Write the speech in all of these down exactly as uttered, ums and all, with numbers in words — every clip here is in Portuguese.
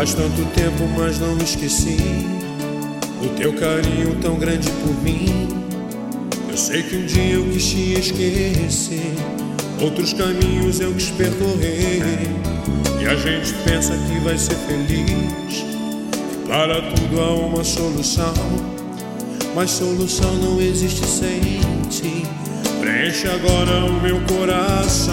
Faz tanto tempo, mas não esqueci o teu carinho tão grande por mim. Eu sei que um dia eu quis te esquecer, outros caminhos eu quis percorrer. E a gente pensa que vai ser feliz, que para tudo há uma solução, mas solução não existe sem ti. Preenche agora o meu coração.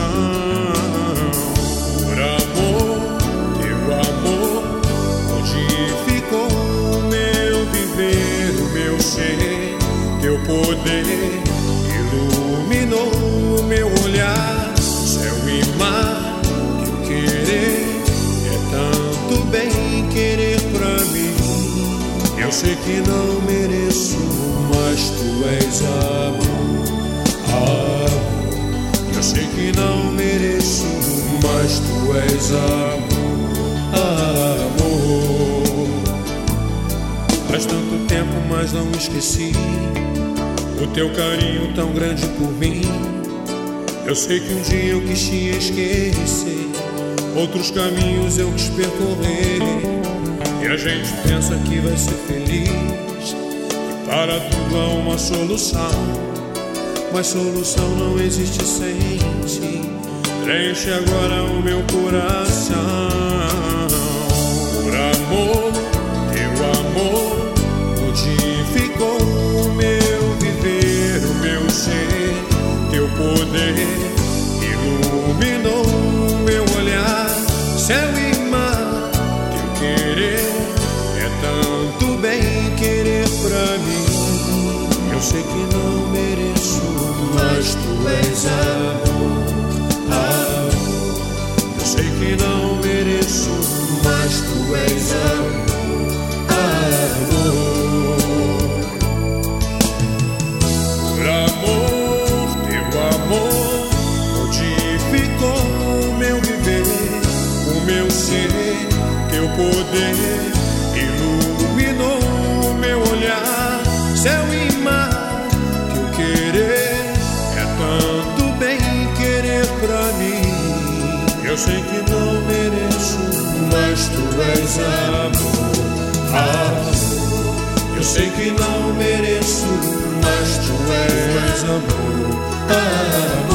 Por amor, teu amor modificou o meu viver, o meu ser. Teu poder iluminou o meu olhar. Céu e mar, teu querer é tanto bem querer pra mim. Eu sei que não mereço, mas tu és amor, amor. Eu sei que não mereço, mas tu és amor, amor. Faz tanto tempo, mas não esqueci o teu carinho tão grande por mim. Eu sei que um dia eu quis te esquecer, outros caminhos eu quis percorrer. E a gente pensa que vai ser feliz, que para tudo há uma solução, mas solução não existe sem ti. Preenche agora o meu coração. Por amor, teu amor modificou o meu viver, o meu ser. Teu poder iluminou o meu olhar. Céu e mar, teu querer é tanto bem querer pra mim. Eu sei que não mereço, mas tu és amor, amor. Eu sei que não mereço, mas tu és amor, amor. Por amor, teu amor modificou o meu viver, o meu ser. Teu poder iluminou o meu olhar. Céu e mar, teu querer é tanto bem querer pra mim. Eu sei que não mereço, mas tu és amor, amor. Eu sei que não mereço, mas tu és amor, amor.